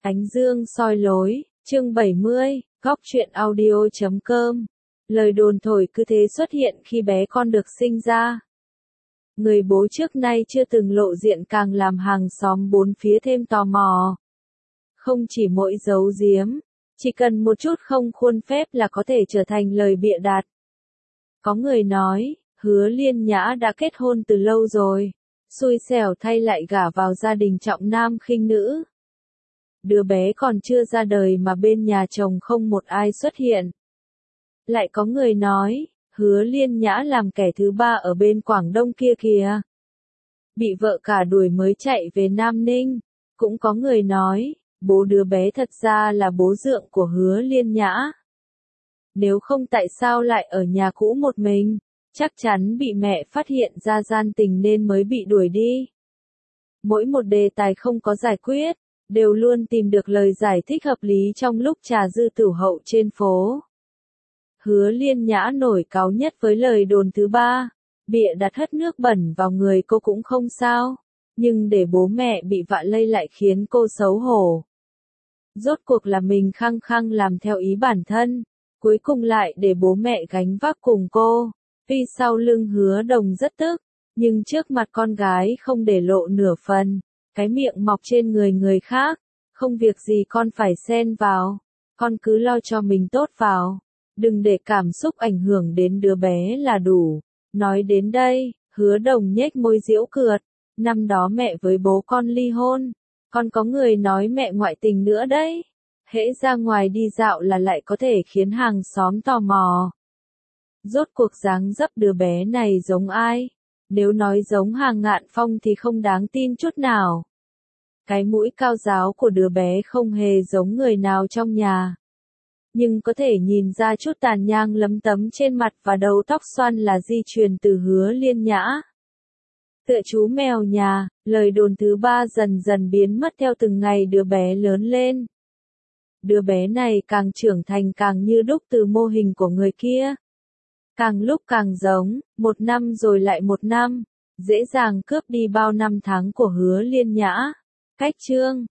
Ánh dương soi lối, chương 70, góc truyện audio.com. Lời đồn thổi cứ thế xuất hiện khi bé con được sinh ra. Người bố trước nay chưa từng lộ diện càng làm hàng xóm bốn phía thêm tò mò. Không chỉ mỗi giấu giếm, chỉ cần một chút không khuôn phép là có thể trở thành lời bịa đặt. Có người nói, Hứa Liên Nhã đã kết hôn từ lâu rồi, xui xẻo thay lại gả vào gia đình trọng nam khinh nữ. Đứa bé còn chưa ra đời mà bên nhà chồng không một ai xuất hiện. Lại có người nói, Hứa Liên Nhã làm kẻ thứ ba ở bên Quảng Đông kia kìa. Bị vợ cả đuổi mới chạy về Nam Ninh. Cũng có người nói, bố đứa bé thật ra là bố dượng của Hứa Liên Nhã. Nếu không tại sao lại ở nhà cũ một mình, chắc chắn bị mẹ phát hiện ra gian tình nên mới bị đuổi đi. Mỗi một đề tài không có giải quyết, đều luôn tìm được lời giải thích hợp lý trong lúc trà dư tửu hậu trên phố. Hứa Liên Nhã nổi cáu nhất với lời đồn thứ ba, bịa đặt hất nước bẩn vào người cô cũng không sao, nhưng để bố mẹ bị vạ lây lại khiến cô xấu hổ. Rốt cuộc là mình khăng khăng làm theo ý bản thân, cuối cùng lại để bố mẹ gánh vác cùng cô. Vì sau lưng Hứa Đồng rất tức, nhưng trước mặt con gái không để lộ nửa phần. Cái miệng mọc trên người người khác, không việc gì con phải xen vào, con cứ lo cho mình tốt vào, đừng để cảm xúc ảnh hưởng đến đứa bé là đủ. Nói đến đây, Hứa Đồng nhếch môi giễu cợt, năm đó mẹ với bố con ly hôn, còn có người nói mẹ ngoại tình nữa đấy, hễ ra ngoài đi dạo là lại có thể khiến hàng xóm tò mò. Rốt cuộc dáng dấp đứa bé này giống ai? Nếu nói giống Hàng Ngạn Phong thì không đáng tin chút nào. Cái mũi cao ráo của đứa bé không hề giống người nào trong nhà. Nhưng có thể nhìn ra chút tàn nhang lấm tấm trên mặt và đầu tóc xoăn là di truyền từ Hứa Liên Nhã. Tựa chú mèo nhà, lời đồn thứ ba dần dần biến mất theo từng ngày đứa bé lớn lên. Đứa bé này càng trưởng thành càng như đúc từ mô hình của người kia. Càng lúc càng giống, một năm rồi lại một năm, dễ dàng cướp đi bao năm tháng của Hứa Liên Nhã. Cách chương